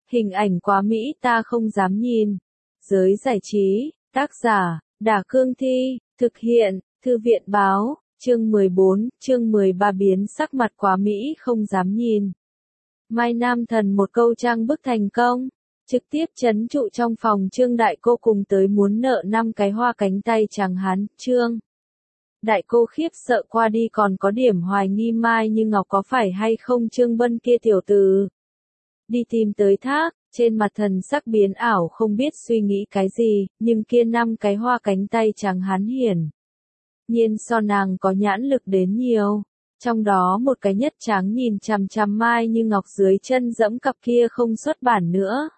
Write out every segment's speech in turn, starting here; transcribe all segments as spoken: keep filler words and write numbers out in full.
Hình ảnh quá mỹ ta không dám nhìn. Giới giải trí, tác giả, Đả Cương Thi, thực hiện, Thư viện Báo, chương mười bốn, chương mười ba biến sắc mặt quá mỹ không dám nhìn. Mai Nam Thần một câu trang bức thành công, trực tiếp trấn trụ trong phòng Trương Đại Cô cùng tới muốn nợ năm cái hoa cánh tay chàng hán, Trương. Đại Cô khiếp sợ qua đi còn có điểm hoài nghi Mai Như Ngọc có phải hay không Trương Bân kia tiểu tử. Đi tìm tới thác, trên mặt thần sắc biến ảo không biết suy nghĩ cái gì, nhưng kia năm cái hoa cánh tay chàng hán hiển nhiên so nàng có nhãn lực đến nhiều. Trong đó một cái nhất tráng nhìn chằm chằm Mai Như Ngọc dưới chân dẫm cặp kia không xuất bản nữa.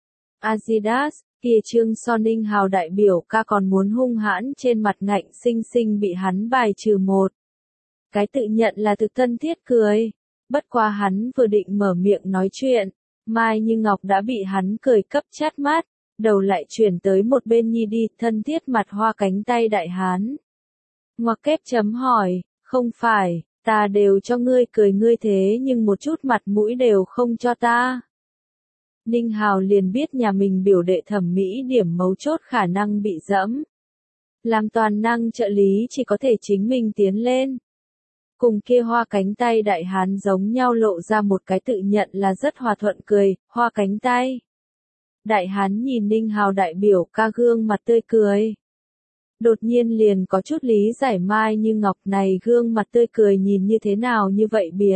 Adidas, kia Trương so Ninh Hào đại biểu ca còn muốn hung hãn trên mặt ngạnh sinh sinh bị hắn bài trừ một. Cái tự nhận là thực thân thiết cười. Bất qua hắn vừa định mở miệng nói chuyện, Mai Như Ngọc đã bị hắn cười cấp chát mắt, đầu lại chuyển tới một bên nhi đi, thân thiết mặt hoa cánh tay đại hán. Ngoặc kép chấm hỏi, không phải, ta đều cho ngươi cười ngươi thế nhưng một chút mặt mũi đều không cho ta. Ninh Hào liền biết nhà mình biểu đệ thẩm mỹ điểm mấu chốt khả năng bị dẫm. Làm toàn năng trợ lý chỉ có thể chính mình tiến lên. Cùng kia hoa cánh tay đại hán giống nhau lộ ra một cái tự nhận là rất hòa thuận cười, hoa cánh tay. Đại hán nhìn Ninh Hào đại biểu ca gương mặt tươi cười. Đột nhiên liền có chút lý giải Mai Như Ngọc này gương mặt tươi cười nhìn như thế nào như vậy biệt.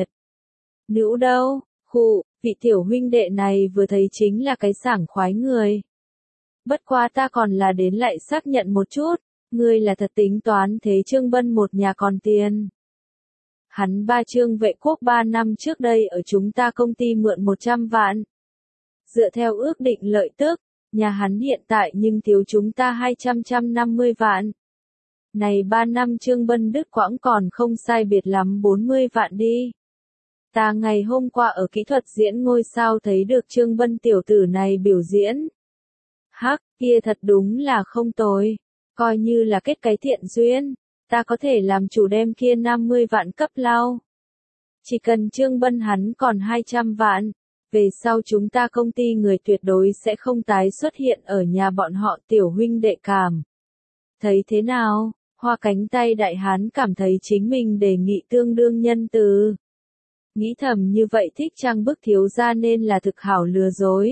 Nữ đâu, khụ, vị tiểu huynh đệ này vừa thấy chính là cái sảng khoái người. Bất quá ta còn là đến lại xác nhận một chút, ngươi là thật tính toán thế Trương Bân một nhà còn tiền. Hắn ba Trương Vệ Quốc ba năm trước đây ở chúng ta công ty mượn một trăm vạn. Dựa theo ước định lợi tức, nhà hắn hiện tại nhưng thiếu chúng ta hai trăm năm mươi vạn. Này ba năm Trương Bân đứt quãng còn không sai biệt lắm bốn mươi vạn đi. Ta ngày hôm qua ở kỹ thuật diễn ngôi sao thấy được Trương Bân tiểu tử này biểu diễn. Hắc, kia thật đúng là không tồi, coi như là kết cái thiện duyên, ta có thể làm chủ đem kia năm mươi vạn cấp lao. Chỉ cần Trương Bân hắn còn hai trăm vạn, về sau chúng ta công ty người tuyệt đối sẽ không tái xuất hiện ở nhà bọn họ tiểu huynh đệ cảm. Thấy thế nào, hoa cánh tay đại hán cảm thấy chính mình đề nghị tương đương nhân từ. Nghĩ thầm như vậy thích trang bức thiếu gia nên là thực hảo lừa dối.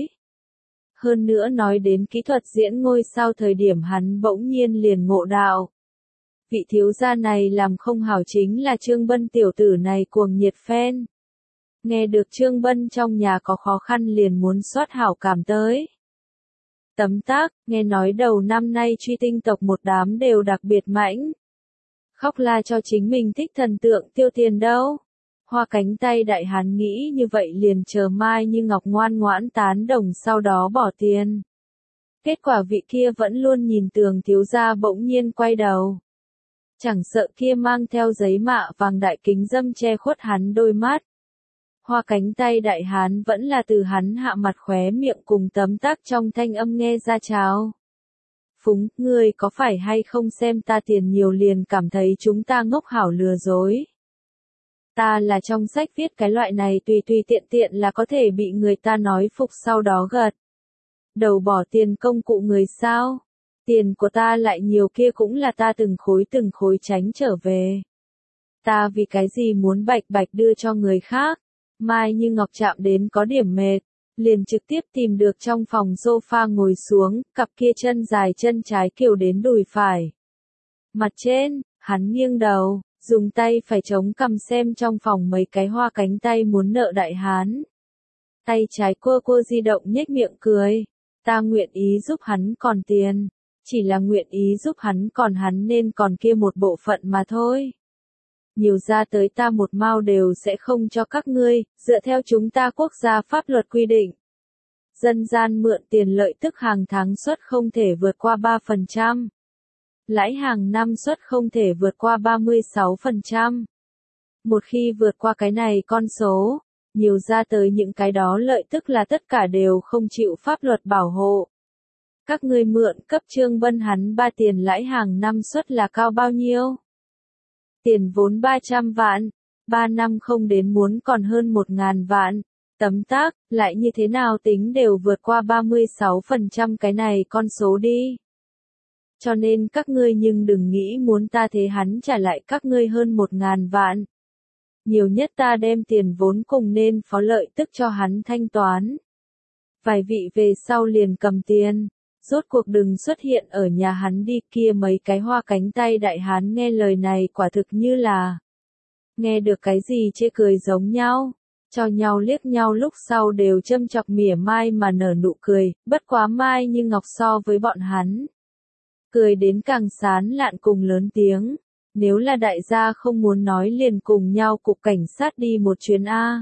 Hơn nữa nói đến kỹ thuật diễn ngôi sao thời điểm hắn bỗng nhiên liền ngộ đạo. Vị thiếu gia này làm không hảo chính là Trương Bân tiểu tử này cuồng nhiệt fan. Nghe được Trương Bân trong nhà có khó khăn liền muốn soát hảo cảm tới. Tấm tắc, nghe nói đầu năm nay truy tinh tộc một đám đều đặc biệt mãnh. Khóc la cho chính mình thích thần tượng tiêu tiền đâu. Hoa cánh tay đại hán nghĩ như vậy liền chờ Mai Như Ngọc ngoan ngoãn tán đồng sau đó bỏ tiền. Kết quả vị kia vẫn luôn nhìn tường thiếu gia bỗng nhiên quay đầu. Chẳng sợ kia mang theo giấy mạ vàng đại kính dâm che khuất hắn đôi mắt. Hoa cánh tay đại hán vẫn là từ hắn hạ mặt khóe miệng cùng tấm tắc trong thanh âm nghe ra cháo. Phúng, ngươi có phải hay không xem ta tiền nhiều liền cảm thấy chúng ta ngốc hảo lừa dối. Ta là trong sách viết cái loại này tùy tùy tiện tiện là có thể bị người ta nói phục sau đó gật. Đầu bỏ tiền công cụ người sao? Tiền của ta lại nhiều kia cũng là ta từng khối từng khối tránh trở về. Ta vì cái gì muốn bạch bạch đưa cho người khác? Mai Như Ngọc chạm đến có điểm mệt, liền trực tiếp tìm được trong phòng sofa ngồi xuống, cặp kia chân dài chân trái kiều đến đùi phải. Mặt trên, hắn nghiêng đầu, dùng tay phải chống cằm xem trong phòng mấy cái hoa cánh tay muốn nợ đại hán. Tay trái cua cua di động nhếch miệng cười, ta nguyện ý giúp hắn còn tiền, chỉ là nguyện ý giúp hắn còn hắn nên còn kia một bộ phận mà thôi. Nhiều ra tới ta một mao đều sẽ không cho các ngươi, dựa theo chúng ta quốc gia pháp luật quy định. Dân gian mượn tiền lợi tức hàng tháng suất không thể vượt qua ba phần trăm. Lãi hàng năm suất không thể vượt qua ba mươi sáu phần trăm. Một khi vượt qua cái này con số, nhiều ra tới những cái đó lợi tức là tất cả đều không chịu pháp luật bảo hộ. Các ngươi mượn cấp Trương Bân hắn ba tiền lãi hàng năm suất là cao bao nhiêu? Tiền vốn ba trăm vạn, ba năm không đến muốn còn hơn một ngàn vạn, Tấm tắc, lại như thế nào tính đều vượt qua ba mươi sáu phần trăm cái này con số đi. Cho nên các ngươi nhưng đừng nghĩ muốn ta thế hắn trả lại các ngươi hơn một ngàn vạn. Nhiều nhất ta đem tiền vốn cùng nên phó lợi tức cho hắn thanh toán. Vài vị về sau liền cầm tiền, rốt cuộc đừng xuất hiện ở nhà hắn đi, kia mấy cái hoa cánh tay đại hán nghe lời này quả thực như là nghe được cái gì chê cười giống nhau, cho nhau liếc nhau lúc sau đều châm chọc mỉa mai mà nở nụ cười, bất quá Mai Như Ngọc so với bọn hắn cười đến càng sán lạn cùng lớn tiếng. Nếu là đại gia không muốn nói liền cùng nhau cục cảnh sát đi một chuyến A.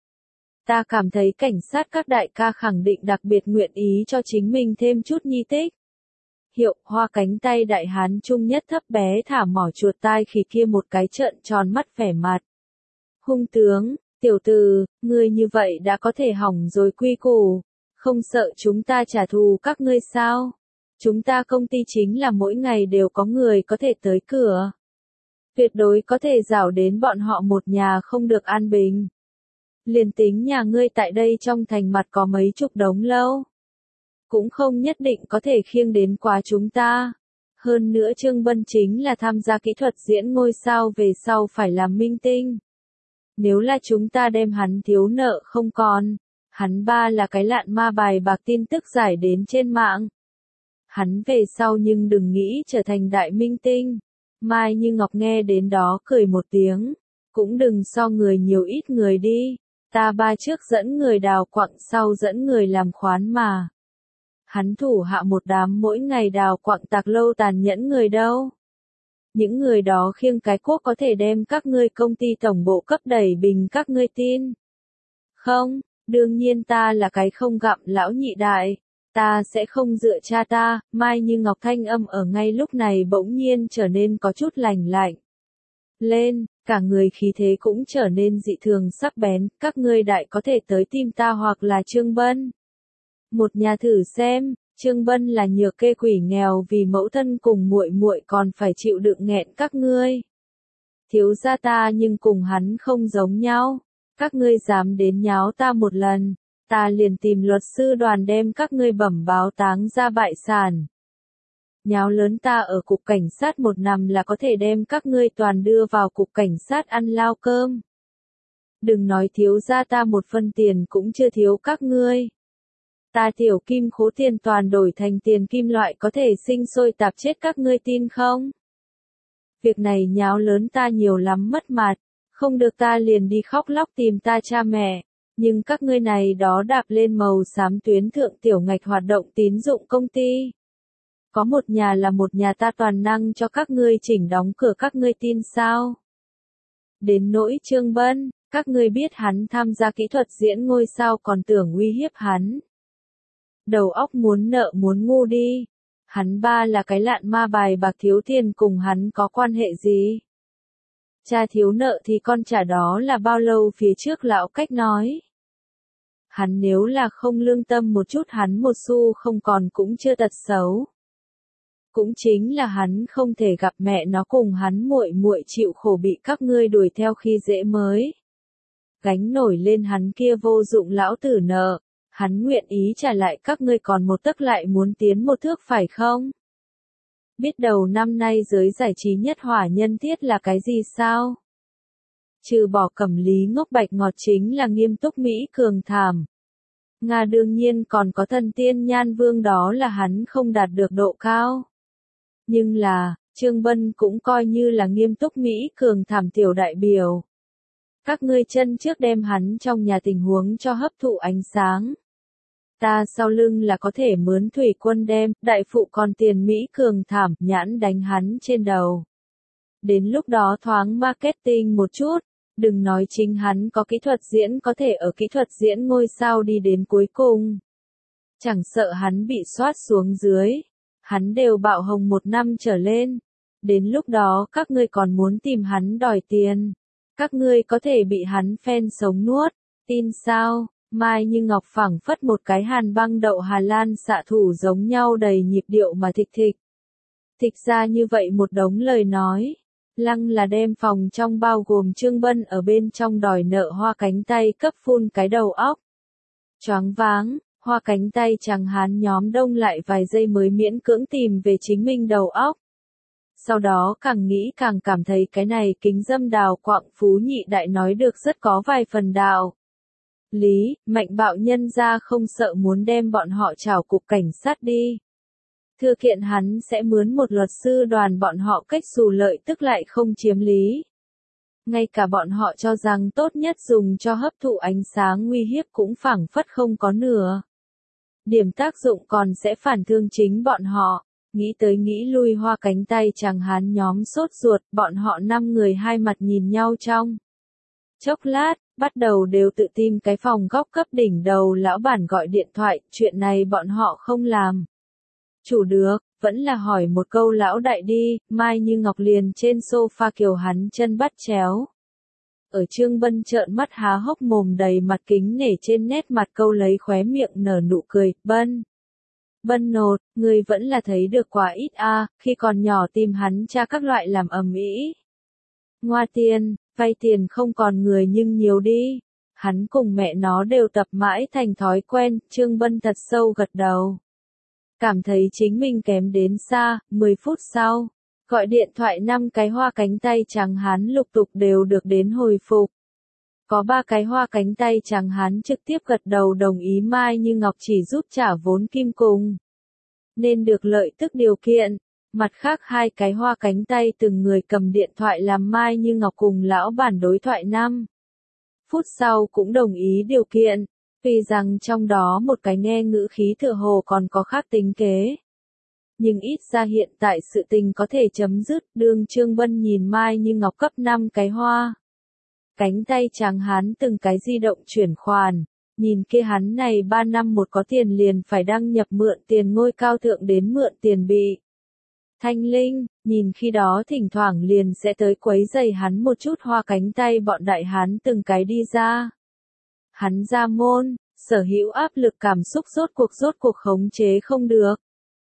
Ta cảm thấy cảnh sát các đại ca khẳng định đặc biệt nguyện ý cho chính mình thêm chút nhi tích. Hiệu, hoa cánh tay đại hán trung nhất thấp bé thả mỏ chuột tai khi kia một cái trợn tròn mắt vẻ mặt. Hung tướng, tiểu tử, ngươi như vậy đã có thể hỏng rồi quy củ, không sợ chúng ta trả thù các ngươi sao? Chúng ta công ty chính là mỗi ngày đều có người có thể tới cửa. Tuyệt đối có thể rảo đến bọn họ một nhà không được an bình. Liền tính nhà ngươi tại đây trong thành mặt có mấy chục đống lâu. Cũng không nhất định có thể khiêng đến quá chúng ta. Hơn nữa Trương Bân chính là tham gia kỹ thuật diễn ngôi sao về sau phải làm minh tinh. Nếu là chúng ta đem hắn thiếu nợ không còn, hắn ba là cái lạn ma bài bạc tin tức giải đến trên mạng. Hắn về sau nhưng đừng nghĩ trở thành đại minh tinh. Mai Như Ngọc nghe đến đó cười một tiếng, cũng đừng so người nhiều ít người đi, ta ba trước dẫn người đào quặng sau dẫn người làm khoán mà. Hắn thủ hạ một đám mỗi ngày đào quặng tạc lâu tàn nhẫn người đâu. Những người đó khiêng cái cuốc có thể đem các ngươi công ty tổng bộ cấp đẩy bình các ngươi tin. Không, đương nhiên ta là cái không gặm lão nhị đại. Ta sẽ không dựa cha ta, Mai Như Ngọc thanh âm ở ngay lúc này bỗng nhiên trở nên có chút lành lạnh. Lên, cả người khí thế cũng trở nên dị thường sắc bén, các ngươi đại có thể tới tìm ta hoặc là Trương Bân. Một nhà thử xem, Trương Bân là nhược kê quỷ nghèo vì mẫu thân cùng muội muội còn phải chịu đựng nghẹn các ngươi. Thiếu gia ta nhưng cùng hắn không giống nhau, các ngươi dám đến nháo ta một lần. Ta liền tìm luật sư đoàn đem các ngươi bẩm báo táng ra bại sản. Nháo lớn ta ở cục cảnh sát một năm là có thể đem các ngươi toàn đưa vào cục cảnh sát ăn lao cơm. Đừng nói thiếu ra ta một phân tiền cũng chưa thiếu các ngươi. Ta tiểu kim khố tiền toàn đổi thành tiền kim loại có thể sinh sôi tạp chết các ngươi tin không? Việc này nháo lớn ta nhiều lắm mất mặt, không được ta liền đi khóc lóc tìm ta cha mẹ. Nhưng các ngươi này đó đạp lên màu xám tuyến thượng tiểu ngạch hoạt động tín dụng công ty. Có một nhà là một nhà ta toàn năng cho các ngươi chỉnh đóng cửa các ngươi tin sao? Đến nỗi Trương Bân, các ngươi biết hắn tham gia kỹ thuật diễn ngôi sao còn tưởng uy hiếp hắn. Đầu óc muốn nợ muốn ngu đi. Hắn ba là cái lạn ma bài bạc thiếu tiền cùng hắn có quan hệ gì? Cha thiếu nợ thì con trả đó là bao lâu phía trước lão cách nói. Hắn nếu là không lương tâm một chút hắn một xu không còn cũng chưa tật xấu. Cũng chính là hắn không thể gặp mẹ nó cùng hắn muội muội chịu khổ bị các ngươi đuổi theo khi dễ mới. Gánh nổi lên hắn kia vô dụng lão tử nợ, hắn nguyện ý trả lại các ngươi còn một tấc lại muốn tiến một thước phải không? Biết đầu năm nay giới giải trí nhất hỏa nhân thiết là cái gì sao? Trừ bỏ Cẩm Lý ngốc bạch ngọt chính là Nghiêm Túc Mỹ Cường thảm. Nga đương nhiên còn có Thần Tiên Nhan Vương đó là hắn không đạt được độ cao. Nhưng là, Trương Bân cũng coi như là Nghiêm Túc Mỹ Cường thảm tiểu đại biểu. Các ngươi chân trước đem hắn trong nhà tình huống cho hấp thụ ánh sáng. Ta sau lưng là có thể mướn thủy quân đem, đại phụ còn tiền Mỹ Cường thảm, nhãn đánh hắn trên đầu. Đến lúc đó thoáng marketing một chút, đừng nói chính hắn có kỹ thuật diễn có thể ở kỹ thuật diễn ngôi sao đi đến cuối cùng. Chẳng sợ hắn bị soát xuống dưới, hắn đều bạo hồng một năm trở lên. Đến lúc đó các ngươi còn muốn tìm hắn đòi tiền. Các ngươi có thể bị hắn phen sống nuốt, tin sao? Mai Như Ngọc phảng phất một cái hàn băng đậu Hà Lan xạ thủ giống nhau đầy nhịp điệu mà thịch thịch. Thịch ra như vậy một đống lời nói. Lăng là đem phòng trong bao gồm Trương Bân ở bên trong đòi nợ hoa cánh tay cấp phun cái đầu óc. Choáng váng, hoa cánh tay trắng hán nhóm đông lại vài giây mới miễn cưỡng tìm về chính mình đầu óc. Sau đó càng nghĩ càng cảm thấy cái này kính dâm đào quạng phú nhị đại nói được rất có vài phần đạo lý, mạnh bạo nhân ra không sợ muốn đem bọn họ trảo cục cảnh sát đi. Thư kiện hắn sẽ mướn một luật sư đoàn bọn họ cách xù lợi tức lại không chiếm lý. Ngay cả bọn họ cho rằng tốt nhất dùng cho hấp thụ ánh sáng nguy hiếp cũng phảng phất không có nửa điểm tác dụng, còn sẽ phản thương chính bọn họ. Nghĩ tới nghĩ lui, hoa cánh tay chàng hán nhóm sốt ruột, bọn họ năm người hai mặt nhìn nhau trong chốc lát, bắt đầu đều tự tìm cái phòng góc cấp đỉnh đầu lão bản gọi điện thoại, chuyện này bọn họ không làm chủ được, vẫn là hỏi một câu lão đại đi. Mai Như Ngọc liền trên sofa kiều hắn chân bắt chéo. Ở Trương Bân trợn mắt há hốc mồm đầy mặt kính nể trên nét mặt câu lấy khóe miệng nở nụ cười, Bân. Bân nột, người vẫn là thấy được quá ít a, à, khi còn nhỏ tìm hắn cha các loại làm ầm ĩ. Ngoa tiền, vay tiền không còn người nhưng nhiều đi. Hắn cùng mẹ nó đều tập mãi thành thói quen, Trương Bân thật sâu gật đầu. Cảm thấy chính mình kém đến xa, mười phút sau, gọi điện thoại năm cái hoa cánh tay trắng hán lục tục đều được đến hồi phục. Có ba cái hoa cánh tay trắng hán trực tiếp gật đầu đồng ý Mai Như Ngọc chỉ giúp trả vốn kim cùng, nên được lợi tức điều kiện. Mặt khác hai cái hoa cánh tay từng người cầm điện thoại làm Mai Như Ngọc cùng lão bản đối thoại năm phút sau cũng đồng ý điều kiện. Vì rằng trong đó một cái nghe ngữ khí tựa hồ còn có khác tính kế. Nhưng ít ra hiện tại sự tình có thể chấm dứt, đương Trương Bân nhìn Mai Như Ngọc cấp năm cái hoa cánh tay trắng hán từng cái di động chuyển khoản, nhìn kia hắn này ba năm một có tiền liền phải đăng nhập mượn tiền ngôi cao thượng đến mượn tiền bị thanh linh, nhìn khi đó thỉnh thoảng liền sẽ tới quấy giày hắn một chút hoa cánh tay bọn đại hán từng cái đi ra. Hắn ra môn, sở hữu áp lực cảm xúc rốt cuộc rốt cuộc khống chế không được.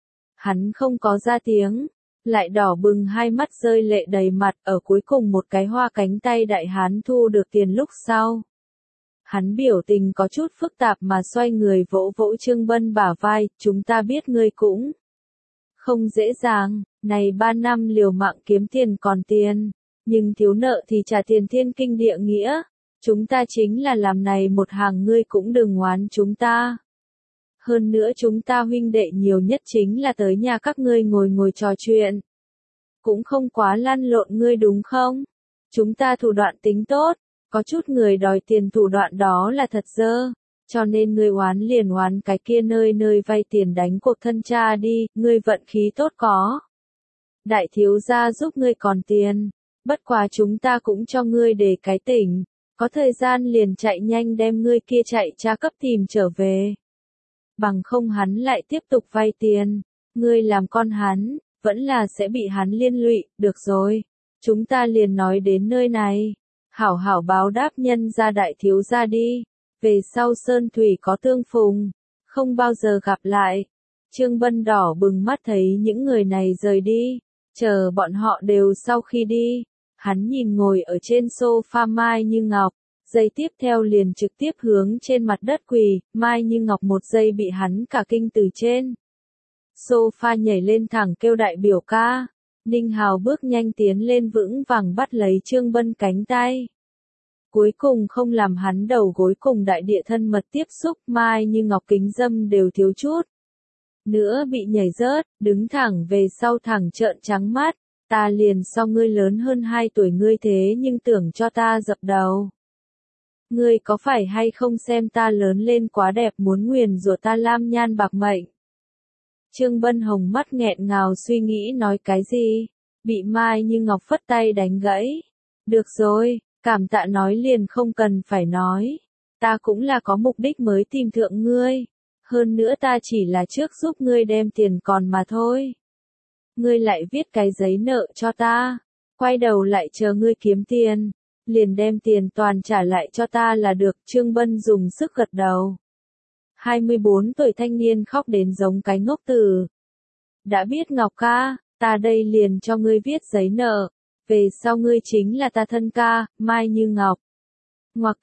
Hắn không có ra tiếng, lại đỏ bừng hai mắt rơi lệ đầy mặt, ở cuối cùng một cái hoa cánh tay đại hán thu được tiền lúc sau. Hắn biểu tình có chút phức tạp mà xoay người vỗ vỗ Trương Bân bả vai, chúng ta biết ngươi cũng không dễ dàng, này ba năm liều mạng kiếm tiền còn tiền, nhưng thiếu nợ thì trả tiền thiên kinh địa nghĩa. Chúng ta chính là làm này một hàng, ngươi cũng đừng oán chúng ta. Hơn nữa chúng ta huynh đệ nhiều nhất chính là tới nhà các ngươi ngồi ngồi trò chuyện. Cũng không quá lăn lộn ngươi đúng không? Chúng ta thủ đoạn tính tốt, có chút người đòi tiền thủ đoạn đó là thật dơ. Cho nên ngươi oán liền oán cái kia nơi nơi vay tiền đánh cuộc thân cha đi, ngươi vận khí tốt có. Đại thiếu gia giúp ngươi còn tiền, bất quá chúng ta cũng cho ngươi để cái tỉnh. Có thời gian liền chạy nhanh đem ngươi kia chạy cha cấp tìm trở về. Bằng không hắn lại tiếp tục vay tiền. Ngươi làm con hắn, vẫn là sẽ bị hắn liên lụy. Được rồi, chúng ta liền nói đến nơi này. Hảo hảo báo đáp nhân gia đại thiếu gia đi. Về sau sơn thủy có tương phùng, không bao giờ gặp lại. Trương Bân đỏ bừng mắt thấy những người này rời đi. Chờ bọn họ đều sau khi đi. Hắn nhìn ngồi ở trên sofa Mai Như Ngọc, giây tiếp theo liền trực tiếp hướng trên mặt đất quỳ, Mai Như Ngọc một giây bị hắn cả kinh từ trên sofa nhảy lên thẳng kêu đại biểu ca. Ninh Hào bước nhanh tiến lên vững vàng bắt lấy Trương Bân cánh tay. Cuối cùng không làm hắn đầu gối cùng đại địa thân mật tiếp xúc, Mai Như Ngọc kính dâm đều thiếu chút nữa bị nhảy rớt, đứng thẳng về sau thẳng trợn trắng mắt. Ta liền so ngươi lớn hơn hai tuổi ngươi thế nhưng tưởng cho ta dập đầu. Ngươi có phải hay không xem ta lớn lên quá đẹp muốn nguyền rủa ta lam nhan bạc mệnh. Trương Bân Hồng mắt nghẹn ngào suy nghĩ nói cái gì, bị Mai Như Ngọc phất tay đánh gãy. Được rồi, cảm tạ nói liền không cần phải nói. Ta cũng là có mục đích mới tìm thượng ngươi. Hơn nữa ta chỉ là trước giúp ngươi đem tiền còn mà thôi. Ngươi lại viết cái giấy nợ cho ta, quay đầu lại chờ ngươi kiếm tiền, liền đem tiền toàn trả lại cho ta là được. Trương Bân dùng sức gật đầu. hai mươi bốn tuổi thanh niên khóc đến giống cái ngốc tử. Đã biết Ngọc ca, ta đây liền cho ngươi viết giấy nợ, về sau ngươi chính là ta thân ca, Mai Như Ngọc. Ngoặc kép,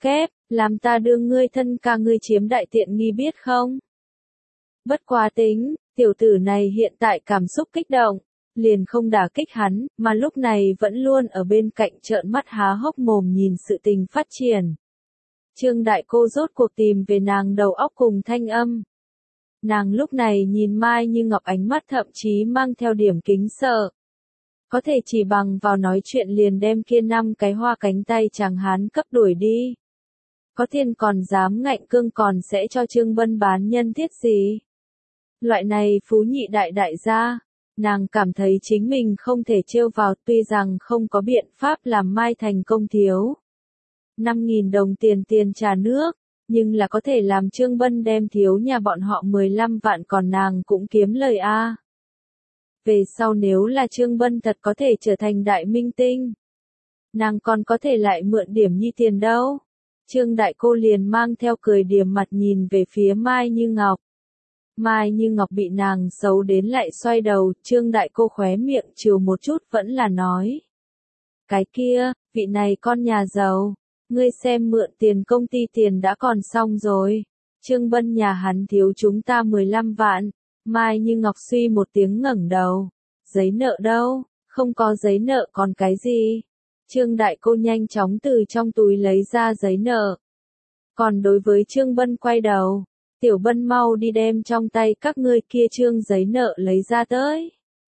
Làm ta đưa ngươi thân ca ngươi chiếm đại tiện nghi biết không? Bất quá tính, tiểu tử này hiện tại cảm xúc kích động, liền không đả kích hắn, mà lúc này vẫn luôn ở bên cạnh trợn mắt há hốc mồm nhìn sự tình phát triển. Trương Đại Cô rốt cuộc tìm về nàng đầu óc cùng thanh âm. Nàng lúc này nhìn Mai Như Ngọc ánh mắt thậm chí mang theo điểm kính sợ. Có thể chỉ bằng vào nói chuyện liền đem kia năm cái hoa cánh tay chàng hán cấp đuổi đi. Có tiền còn dám ngạnh cương còn sẽ cho Trương Bân bán nhân thiết gì. Loại này phú nhị đại đại gia, nàng cảm thấy chính mình không thể trêu vào tuy rằng không có biện pháp làm Mai thành công thiếu. năm nghìn đồng tiền tiền trà nước, nhưng là có thể làm Trương Bân đem thiếu nhà bọn họ mười lăm vạn còn nàng cũng kiếm lời a. Về sau nếu là Trương Bân thật có thể trở thành đại minh tinh, nàng còn có thể lại mượn điểm nhi tiền đâu. Trương Đại Cô liền mang theo cười điềm mặt nhìn về phía Mai Như Ngọc. Mai Như Ngọc bị nàng xấu đến lại xoay đầu, Trương Đại Cô khóe miệng trừ một chút vẫn là nói. Cái kia, vị này con nhà giàu, ngươi xem mượn tiền công ty tiền đã còn xong rồi. Trương Bân nhà hắn thiếu chúng ta mười lăm vạn. Mai Như Ngọc suy một tiếng ngẩng đầu. Giấy nợ đâu, không có giấy nợ còn cái gì. Trương Đại Cô nhanh chóng từ trong túi lấy ra giấy nợ. Còn đối với Trương Bân quay đầu. Tiểu Bân mau đi đem trong tay các ngươi kia trương giấy nợ lấy ra tới.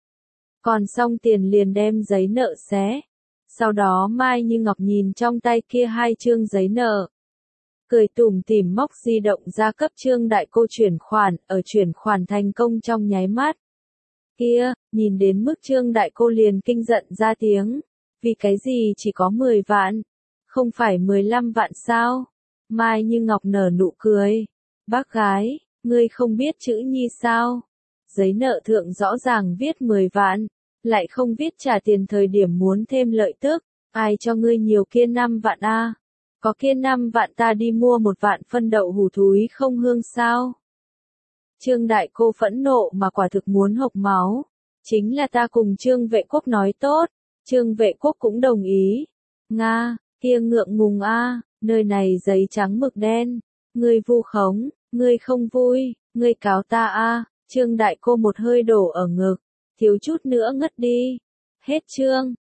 Còn xong tiền liền đem giấy nợ xé. Sau đó Mai Như Ngọc nhìn trong tay kia hai trương giấy nợ. Cười tủm tỉm móc di động ra cấp Trương Đại Cô chuyển khoản, ở chuyển khoản thành công trong nháy mắt. Kia, nhìn đến mức Trương Đại Cô liền kinh giận ra tiếng. Vì cái gì chỉ có mười vạn? Không phải mười lăm vạn sao? Mai Như Ngọc nở nụ cười. Bác gái, ngươi không biết chữ nhi sao? Giấy nợ thượng rõ ràng viết mười vạn, lại không viết trả tiền thời điểm muốn thêm lợi tức, ai cho ngươi nhiều kia năm vạn a? À? Có kia năm vạn ta đi mua một vạn phân đậu hủ thúi không hương sao? Trương Đại Cô phẫn nộ mà quả thực muốn hộc máu. Chính là ta cùng Trương Vệ Quốc nói tốt, Trương Vệ Quốc cũng đồng ý. Nga, kia ngượng ngùng a, à, nơi này giấy trắng mực đen, ngươi vu khống. Ngươi không vui, ngươi cáo ta a, à, Trương Đại Cô một hơi đổ ở ngực, thiếu chút nữa ngất đi. Hết chương.